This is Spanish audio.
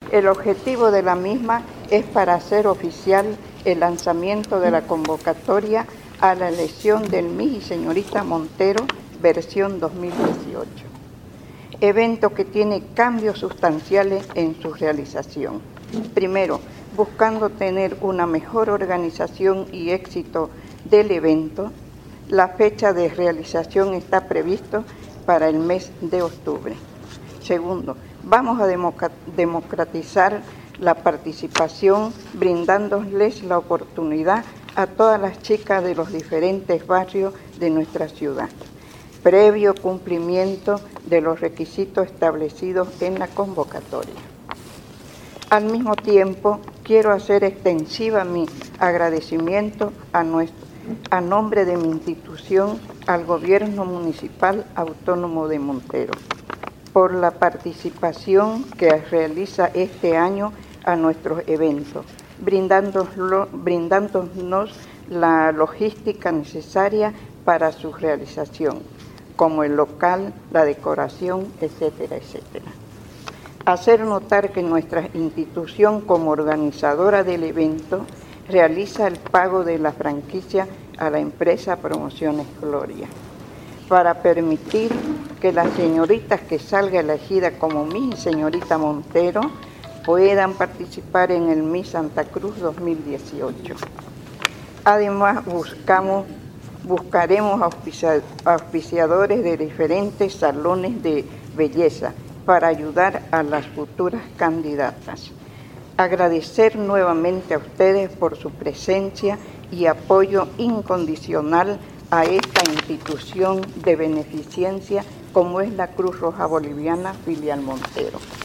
El objetivo de la misma es para hacer oficial el lanzamiento de la convocatoria a la elección del Miss y Señorita Montero versión 2018. Evento que tiene cambios sustanciales en su realización. Primero, buscando tener una mejor organización y éxito del evento, la fecha de realización está previsto para el mes de octubre. Segundo, vamos a democratizar la participación, brindándoles la oportunidad a todas las chicas de los diferentes barrios de nuestra ciudad, previo cumplimiento de los requisitos establecidos en la convocatoria. Al mismo tiempo, quiero hacer extensiva mi agradecimiento a nombre de mi institución al Gobierno Municipal Autónomo de Montero por la participación que realiza este año a nuestros eventos, brindándonos la logística necesaria para su realización, como el local, la decoración, etcétera, etcétera. Hacer notar que nuestra institución como organizadora del evento realiza el pago de la franquicia a la empresa Promociones Gloria, para permitir que las señoritas que salga elegida como Miss y Señorita Montero puedan participar en el Miss Santa Cruz 2018. Además, buscaremos auspiciadores de diferentes salones de belleza para ayudar a las futuras candidatas. Agradecer nuevamente a ustedes por su presencia y apoyo incondicional a esta institución de beneficencia como es la Cruz Roja Boliviana Filial Montero.